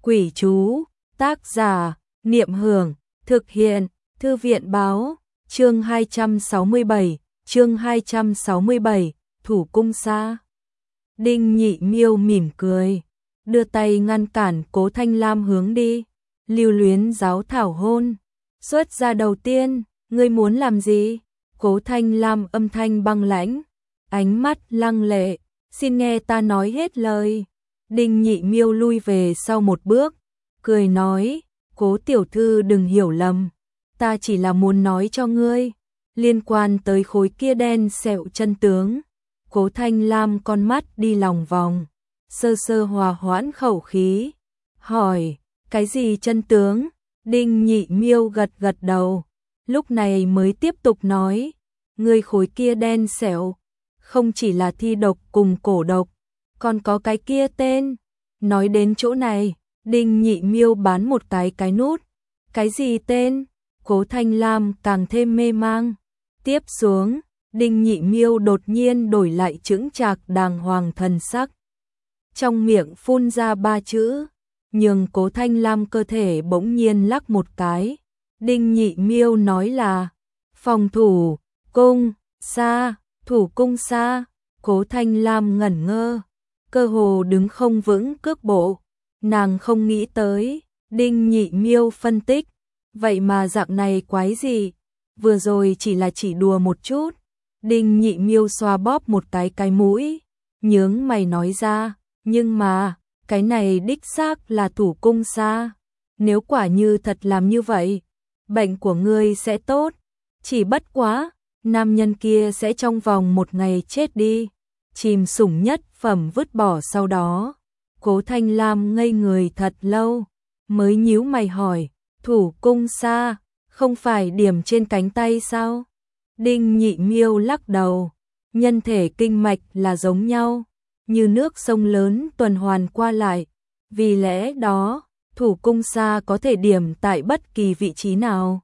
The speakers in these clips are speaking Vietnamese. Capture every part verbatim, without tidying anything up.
Quỷ chú, tác giả, Niệm Hưởng, thực hiện, Thư viện báo, chương hai trăm sáu mươi bảy, chương hai trăm sáu mươi bảy, Thủ cung xa. Đinh Nhị Miêu mỉm cười, đưa tay ngăn cản Cố Thanh Lam hướng đi, lưu luyến giáo thảo hôn. Xuất ra đầu tiên, ngươi muốn làm gì? Cố Thanh Lam âm thanh băng lãnh, ánh mắt lăng lệ, xin nghe ta nói hết lời. Đinh Nhị Miêu lui về sau một bước, cười nói, Cố tiểu thư đừng hiểu lầm, ta chỉ là muốn nói cho ngươi, liên quan tới khối kia đen sẹo chân tướng. Cố Thanh Lam con mắt đi lòng vòng, sơ sơ hòa hoãn khẩu khí, hỏi, cái gì chân tướng? Đinh Nhị Miêu gật gật đầu, lúc này mới tiếp tục nói, ngươi khối kia đen sẹo, không chỉ là thi độc cùng cổ độc, còn có cái kia tên. Nói đến chỗ này, Đinh Nhị Miêu bán một cái cái nút. Cái gì tên? Cố Thanh Lam càng thêm mê mang. Tiếp xuống, Đinh Nhị Miêu đột nhiên đổi lại chững chạc đàng hoàng thần sắc. Trong miệng phun ra ba chữ, nhường Cố Thanh Lam cơ thể bỗng nhiên lắc một cái. Đinh Nhị Miêu nói là phòng thủ cung xa, thủ cung xa. Cố Thanh Lam ngẩn ngơ, cơ hồ đứng không vững cước bộ. Nàng không nghĩ tới, Đinh Nhị Miêu phân tích, vậy mà dạng này quái gì, vừa rồi chỉ là chỉ đùa một chút. Đinh Nhị Miêu xoa bóp một cái cái mũi, nhướng mày nói ra, nhưng mà, cái này đích xác là thủ cung xa. Nếu quả như thật làm như vậy, bệnh của ngươi sẽ tốt, chỉ bất quá, nam nhân kia sẽ trong vòng một ngày chết đi, chìm sủng nhất phẩm vứt bỏ sau đó. Cố Thanh Lam ngây người thật lâu, mới nhíu mày hỏi, thủ cung xa, không phải điểm trên cánh tay sao? Đinh Nhị Miêu lắc đầu, nhân thể kinh mạch là giống nhau, như nước sông lớn tuần hoàn qua lại, vì lẽ đó, thủ cung xa có thể điểm tại bất kỳ vị trí nào.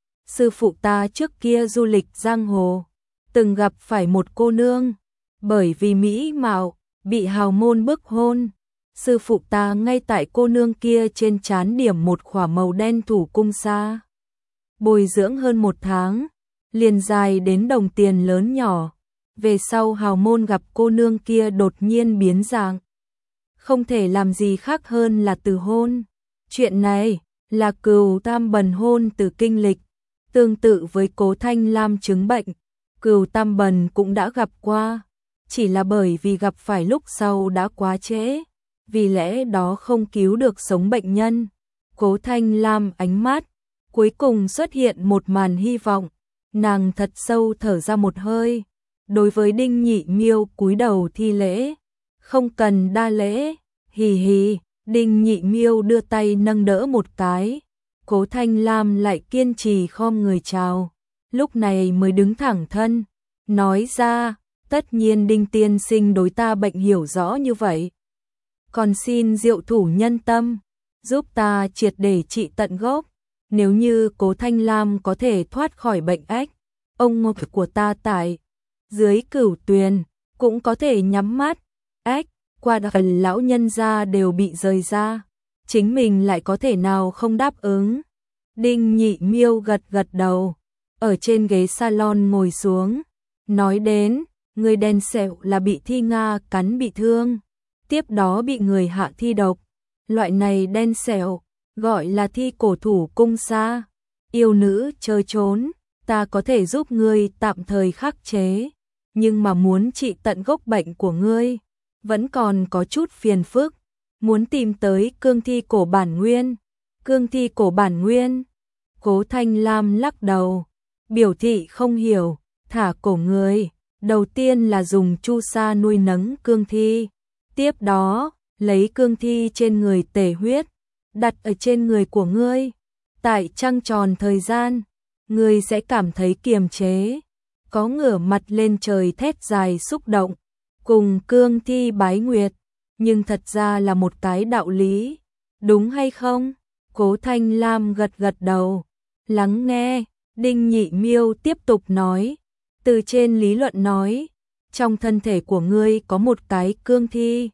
Sư phụ ta trước kia du lịch giang hồ, từng gặp phải một cô nương, bởi vì mỹ mạo, bị hào môn bức hôn. Sư phụ ta ngay tại cô nương kia trên trán điểm một khỏa màu đen thủ cung xa. Bồi dưỡng hơn một tháng, liền dài đến đồng tiền lớn nhỏ. Về sau hào môn gặp cô nương kia đột nhiên biến dạng. Không thể làm gì khác hơn là từ hôn. Chuyện này là Cửu Tam Bần hôn từ kinh lịch. Tương tự với Cố Thanh Lam chứng bệnh, Cửu Tam Bần cũng đã gặp qua. Chỉ là bởi vì gặp phải lúc sau đã quá trễ, vì lẽ đó không cứu được sống bệnh nhân. Cố Thanh Lam ánh mắt cuối cùng xuất hiện một màn hy vọng, nàng thật sâu thở ra một hơi, đối với Đinh Nhị Miêu cúi đầu thi lễ, không cần đa lễ, hì hì. Đinh Nhị Miêu đưa tay nâng đỡ một cái, Cố Thanh Lam lại kiên trì khom người chào, lúc này mới đứng thẳng thân, nói ra, tất nhiên Đinh tiên sinh đối ta bệnh hiểu rõ như vậy, còn xin diệu thủ nhân tâm, giúp ta triệt để trị tận gốc. Nếu như Cố Thanh Lam có thể thoát khỏi bệnh ách, ông ngục của ta tại dưới Cửu Tuyền cũng có thể nhắm mắt. Ách, qua gần lão nhân gia đều bị rời ra, chính mình lại có thể nào không đáp ứng. Đinh Nhị Miêu gật gật đầu, ở trên ghế salon ngồi xuống, nói đến, người đen sẹo là bị thi Nga cắn bị thương, tiếp đó bị người hạ thi độc. Loại này đen sẹo, gọi là thi cổ thủ cung xa. Yêu nữ chơi trốn, ta có thể giúp ngươi tạm thời khắc chế, nhưng mà muốn trị tận gốc bệnh của ngươi, vẫn còn có chút phiền phức. Muốn tìm tới cương thi cổ bản nguyên. Cương thi cổ bản nguyên? Cố Thanh Lam lắc đầu, biểu thị không hiểu. Thả cổ người, đầu tiên là dùng chu sa nuôi nấng cương thi, tiếp đó lấy cương thi trên người tể huyết, đặt ở trên người của ngươi. Tại trăng tròn thời gian, ngươi sẽ cảm thấy kiềm chế, có ngửa mặt lên trời thét dài xúc động, cùng cương thi bái nguyệt, nhưng thật ra là một cái đạo lý, đúng hay không? Cố Thanh Lam gật gật đầu, lắng nghe. Đinh Nhị Miêu tiếp tục nói, từ trên lý luận nói, trong thân thể của ngươi có một cái cương thi,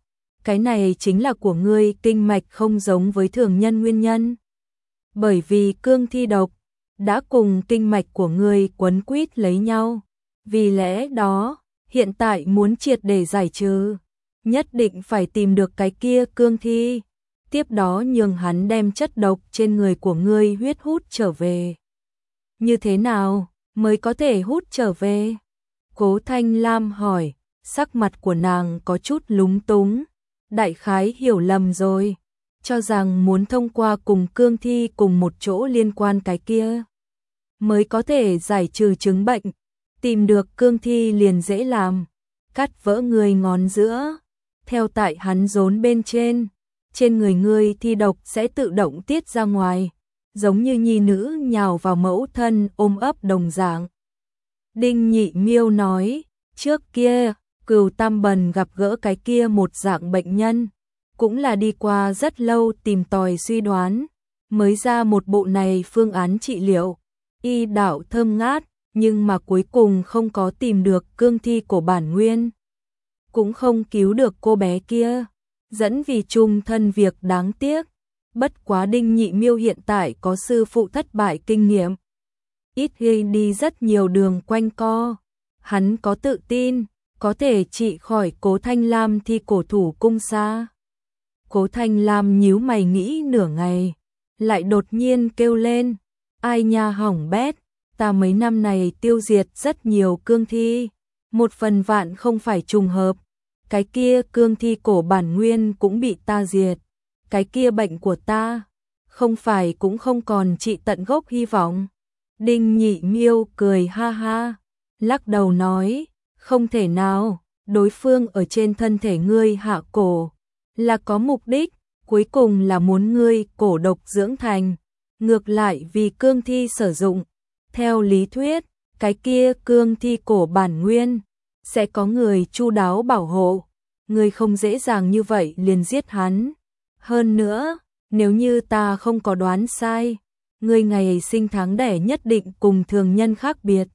cái này chính là của ngươi kinh mạch không giống với thường nhân nguyên nhân. Bởi vì cương thi độc đã cùng kinh mạch của ngươi quấn quýt lấy nhau, vì lẽ đó, hiện tại muốn triệt để giải trừ, nhất định phải tìm được cái kia cương thi, tiếp đó nhường hắn đem chất độc trên người của ngươi huyết hút trở về. Như thế nào mới có thể hút trở về? Cố Thanh Lam hỏi, sắc mặt của nàng có chút lúng túng, đại khái hiểu lầm rồi, cho rằng muốn thông qua cùng cương thi cùng một chỗ liên quan cái kia, mới có thể giải trừ chứng bệnh, tìm được cương thi liền dễ làm, cắt vỡ người ngón giữa, theo tại hắn rốn bên trên, trên người ngươi thi độc sẽ tự động tiết ra ngoài, giống như nhi nữ nhào vào mẫu thân ôm ấp đồng dạng. Đinh Nhị Miêu nói, trước kia, Cửu Tam Bần gặp gỡ cái kia một dạng bệnh nhân, cũng là đi qua rất lâu tìm tòi suy đoán, mới ra một bộ này phương án trị liệu, y đạo thơm ngát, nhưng mà cuối cùng không có tìm được cương thi của bản nguyên, cũng không cứu được cô bé kia, dẫn vì chung thân việc đáng tiếc. Bất quá Đinh Nhị Miêu hiện tại có sư phụ thất bại kinh nghiệm, ít gây đi rất nhiều đường quanh co, hắn có tự tin, có thể trị khỏi Cố Thanh Lam thi cổ thủ cung xa. Cố Thanh Lam nhíu mày nghĩ nửa ngày, lại đột nhiên kêu lên, ai nha hỏng bét, ta mấy năm này tiêu diệt rất nhiều cương thi, một phần vạn không phải trùng hợp, cái kia cương thi cổ bản nguyên cũng bị ta diệt, cái kia bệnh của ta, không phải cũng không còn trị tận gốc hy vọng. Đinh Nhị Miêu cười ha ha, lắc đầu nói, không thể nào, đối phương ở trên thân thể ngươi hạ cổ, là có mục đích, cuối cùng là muốn ngươi cổ độc dưỡng thành, ngược lại vì cương thi sử dụng. Theo lý thuyết, cái kia cương thi cổ bản nguyên, sẽ có người chu đáo bảo hộ, ngươi không dễ dàng như vậy liền giết hắn. Hơn nữa, nếu như ta không có đoán sai, ngươi ngày sinh tháng đẻ nhất định cùng thường nhân khác biệt.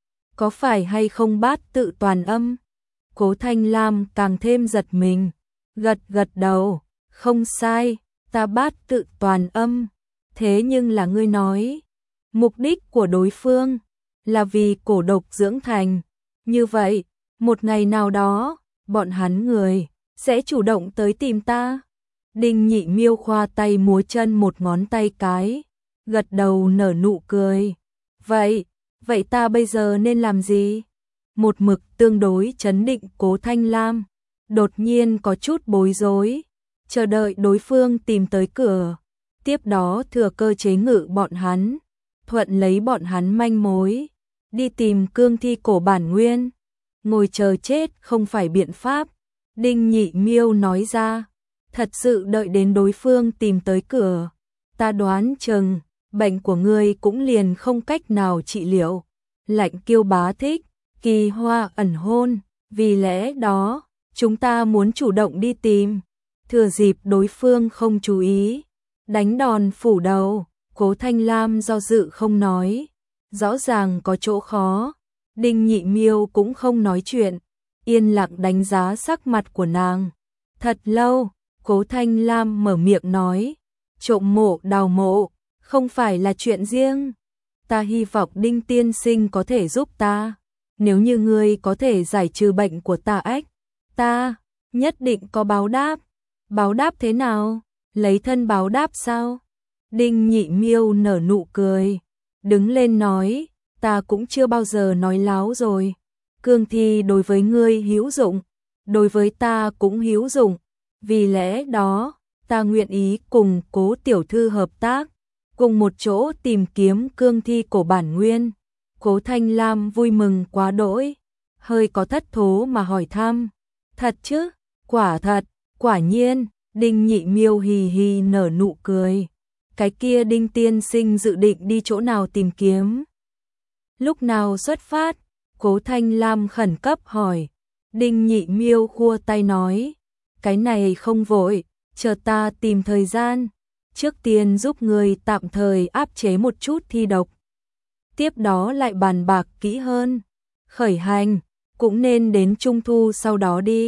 Có phải hay không bát tự toàn âm? Cố Thanh Lam càng thêm giật mình, gật gật đầu, không sai, ta bát tự toàn âm. Thế nhưng là ngươi nói, mục đích của đối phương là vì cổ độc dưỡng thành. Như vậy, một ngày nào đó, bọn hắn người sẽ chủ động tới tìm ta. Đinh Nhị Miêu khoa tay múa chân một ngón tay cái, gật đầu nở nụ cười. Vậy, vậy ta bây giờ nên làm gì? Một mực tương đối trấn định Cố Thanh Lam, đột nhiên có chút bối rối, chờ đợi đối phương tìm tới cửa, tiếp đó thừa cơ chế ngự bọn hắn, thuận lấy bọn hắn manh mối, đi tìm cương thi cổ bản nguyên. Ngồi chờ chết không phải biện pháp, Đinh Nhị Miêu nói ra, thật sự đợi đến đối phương tìm tới cửa, ta đoán chừng bệnh của ngươi cũng liền không cách nào trị liệu. Lạnh Kiêu Bá thích kỳ hoa ẩn hôn, vì lẽ đó, chúng ta muốn chủ động đi tìm, thừa dịp đối phương không chú ý, đánh đòn phủ đầu. Cố Thanh Lam do dự không nói, rõ ràng có chỗ khó. Đinh Nhị Miêu cũng không nói chuyện, yên lặng đánh giá sắc mặt của nàng. Thật lâu, Cố Thanh Lam mở miệng nói, trộm mộ đào mộ, không phải là chuyện riêng. Ta hy vọng Đinh tiên sinh có thể giúp ta. Nếu như ngươi có thể giải trừ bệnh của ta ách, ta nhất định có báo đáp. Báo đáp thế nào? Lấy thân báo đáp sao? Đinh Nhị Miêu nở nụ cười, đứng lên nói, ta cũng chưa bao giờ nói láo rồi. Cương thi đối với ngươi hữu dụng, đối với ta cũng hữu dụng. Vì lẽ đó, ta nguyện ý cùng Cố tiểu thư hợp tác, cùng một chỗ tìm kiếm cương thi cổ bản nguyên. Cố Thanh Lam vui mừng quá đỗi, hơi có thất thố mà hỏi thăm, thật chứ? Quả thật, quả nhiên. Đinh Nhị Miêu hì hì nở nụ cười. Cái kia Đinh tiên sinh dự định đi chỗ nào tìm kiếm? Lúc nào xuất phát? Cố Thanh Lam khẩn cấp hỏi. Đinh Nhị Miêu khua tay nói, cái này không vội, chờ ta tìm thời gian, trước tiên giúp người tạm thời áp chế một chút thi độc, tiếp đó lại bàn bạc kỹ hơn. Khởi hành, cũng nên đến trung thu sau đó đi.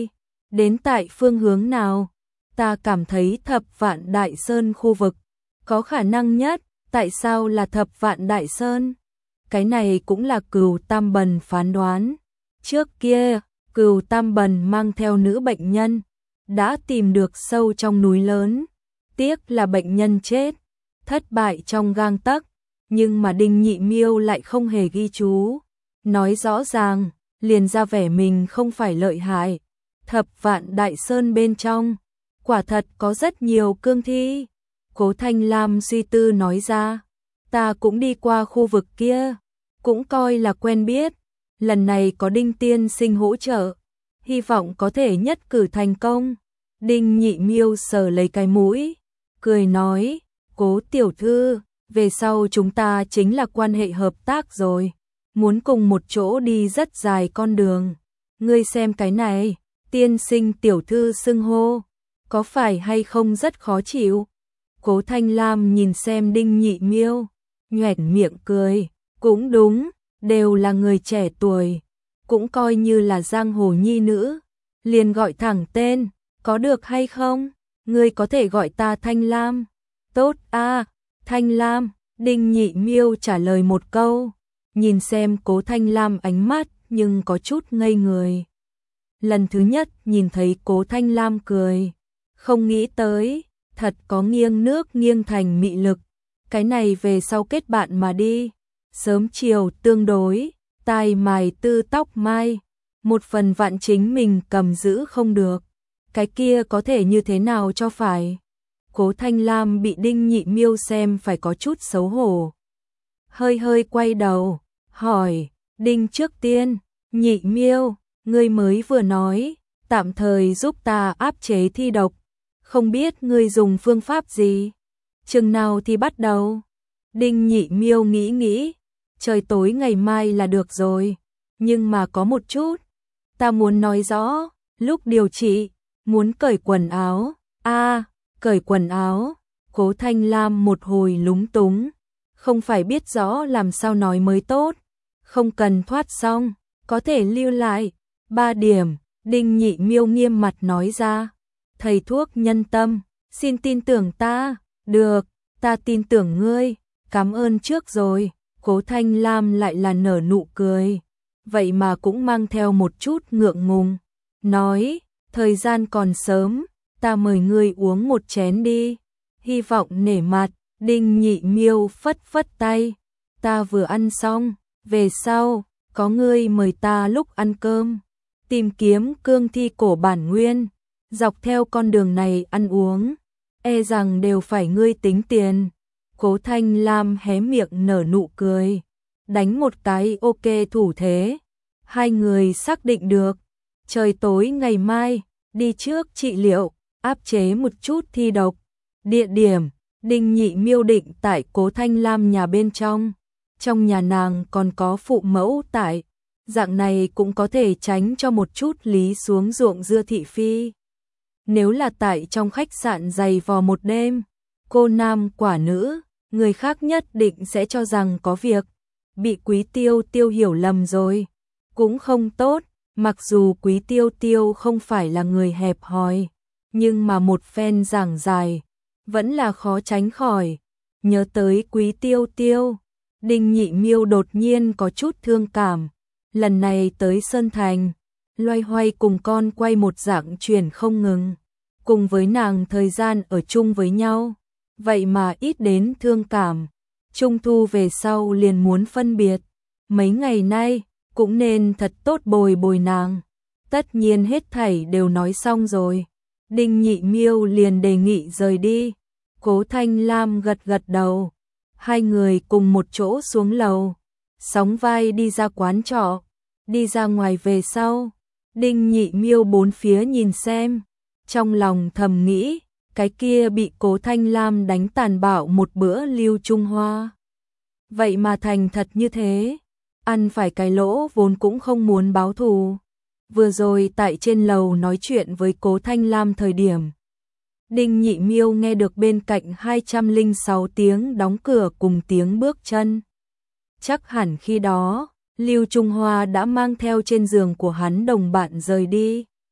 Đến tại phương hướng nào? Ta cảm thấy Thập Vạn Đại Sơn khu vực có khả năng nhất. Tại sao là Thập Vạn Đại Sơn? Cái này cũng là Cửu Tam Bần phán đoán. Trước kia, Cửu Tam Bần mang theo nữ bệnh nhân, đã tìm được sâu trong núi lớn. Tiếc là bệnh nhân chết, thất bại trong gang tấc, nhưng mà Đinh Nhị Miêu lại không hề ghi chú. Nói rõ ràng, liền ra vẻ mình không phải lợi hại. Thập Vạn Đại Sơn bên trong, quả thật có rất nhiều cương thi. Cố Thanh Lam suy tư nói ra, ta cũng đi qua khu vực kia, cũng coi là quen biết. Lần này có Đinh tiên sinh hỗ trợ, hy vọng có thể nhất cử thành công. Đinh Nhị Miêu sờ lấy cái mũi, cười nói, Cố tiểu thư, về sau chúng ta chính là quan hệ hợp tác rồi, muốn cùng một chỗ đi rất dài con đường. Ngươi xem cái này, tiên sinh tiểu thư xưng hô, có phải hay không rất khó chịu? Cố Thanh Lam nhìn xem Đinh Nhị Miêu, nhoẻn miệng cười, cũng đúng, đều là người trẻ tuổi, cũng coi như là giang hồ nhi nữ, liền gọi thẳng tên, có được hay không? Ngươi có thể gọi ta Thanh Lam. Tốt a, Thanh Lam. Đinh Nhị Miêu trả lời một câu, nhìn xem Cố Thanh Lam ánh mắt nhưng có chút ngây người. Lần thứ nhất nhìn thấy Cố Thanh Lam cười, không nghĩ tới, thật có nghiêng nước nghiêng thành mị lực. Cái này về sau kết bạn mà đi, sớm chiều tương đối, tai mài tư tóc mai, một phần vạn chính mình cầm giữ không được. Cái kia có thể như thế nào cho phải? Cố Thanh Lam bị Đinh Nhị Miêu xem phải có chút xấu hổ. Hơi hơi quay đầu, hỏi, Đinh trước tiên, Nhị Miêu, ngươi mới vừa nói, tạm thời giúp ta áp chế thi độc, không biết ngươi dùng phương pháp gì? Chừng nào thì bắt đầu? Đinh Nhị Miêu nghĩ nghĩ, trời tối ngày mai là được rồi, nhưng mà có một chút, ta muốn nói rõ, lúc điều trị, muốn cởi quần áo, a à, cởi quần áo, Cố Thanh Lam một hồi lúng túng, không phải biết rõ làm sao nói mới tốt, không cần thoát xong, có thể lưu lại, ba điểm, Đinh Nhị Miêu nghiêm mặt nói ra, thầy thuốc nhân tâm, xin tin tưởng ta, được, ta tin tưởng ngươi, cảm ơn trước rồi, Cố Thanh Lam lại là nở nụ cười, vậy mà cũng mang theo một chút ngượng ngùng, nói, thời gian còn sớm, ta mời ngươi uống một chén đi, hy vọng nể mặt. Đinh Nhị Miêu phất phất tay, ta vừa ăn xong, về sau, có ngươi mời ta lúc ăn cơm, tìm kiếm cương thi cổ bản nguyên, dọc theo con đường này ăn uống, e rằng đều phải ngươi tính tiền. Cố Thanh Lam hé miệng nở nụ cười, đánh một cái ok thủ thế, hai người xác định được, trời tối ngày mai, đi trước trị liệu, áp chế một chút thi độc, địa điểm. Đinh Nhị Miêu định tại Cố Thanh Lam nhà bên trong, trong nhà nàng còn có phụ mẫu tại, dạng này cũng có thể tránh cho một chút lý xuống ruộng dưa thị phi. Nếu là tại trong khách sạn dày vò một đêm, cô nam quả nữ, người khác nhất định sẽ cho rằng có việc, bị Quý Tiêu Tiêu hiểu lầm rồi, cũng không tốt, mặc dù Quý Tiêu Tiêu không phải là người hẹp hòi, nhưng mà một phen giảng dài, vẫn là khó tránh khỏi. Nhớ tới Quý Tiêu Tiêu, Đinh Nhị Miêu đột nhiên có chút thương cảm. Lần này tới Sơn Thành, loay hoay cùng con quay một dạng chuyển không ngừng. Cùng với nàng thời gian ở chung với nhau, vậy mà ít đến thương cảm. Trung thu về sau liền muốn phân biệt. Mấy ngày nay, cũng nên thật tốt bồi bồi nàng. Tất nhiên hết thảy đều nói xong rồi. Đinh Nhị Miêu liền đề nghị rời đi. Cố Thanh Lam gật gật đầu, hai người cùng một chỗ xuống lầu, sóng vai đi ra quán trọ, đi ra ngoài về sau, Đinh Nhị Miêu bốn phía nhìn xem, trong lòng thầm nghĩ, cái kia bị Cố Thanh Lam đánh tàn bạo một bữa Lưu Trung Hoa. Vậy mà thành thật như thế, ăn phải cái lỗ vốn cũng không muốn báo thù. Vừa rồi tại trên lầu nói chuyện với Cố Thanh Lam thời điểm, Đinh Nhị Miêu nghe được bên cạnh hai trăm lẻ sáu tiếng đóng cửa cùng tiếng bước chân. Chắc hẳn khi đó, Lưu Trung Hoa đã mang theo trên giường của hắn đồng bạn rời đi.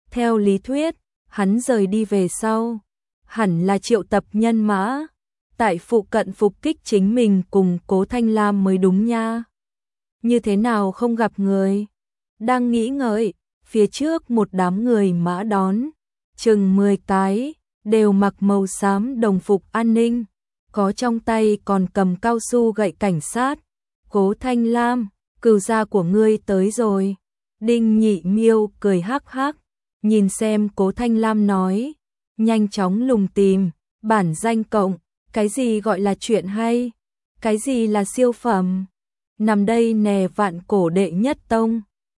Theo lý thuyết, hắn rời đi về sau, hẳn là triệu tập nhân mã, tại phụ cận phục kích chính mình cùng Cố Thanh Lam mới đúng nha. Như thế nào không gặp người? Đang nghĩ ngợi, phía trước một đám người mã đón, chừng mười cái, đều mặc màu xám đồng phục an ninh, có trong tay còn cầm cao su gậy cảnh sát. Cố Thanh Lam, cừu gia của ngươi tới rồi. Đinh Nhị Miêu cười hắc hắc, nhìn xem Cố Thanh Lam nói, nhanh chóng lùng tìm, bản danh cộng, cái gì gọi là chuyện hay, cái gì là siêu phẩm. Nằm đây nè vạn cổ đệ nhất tông.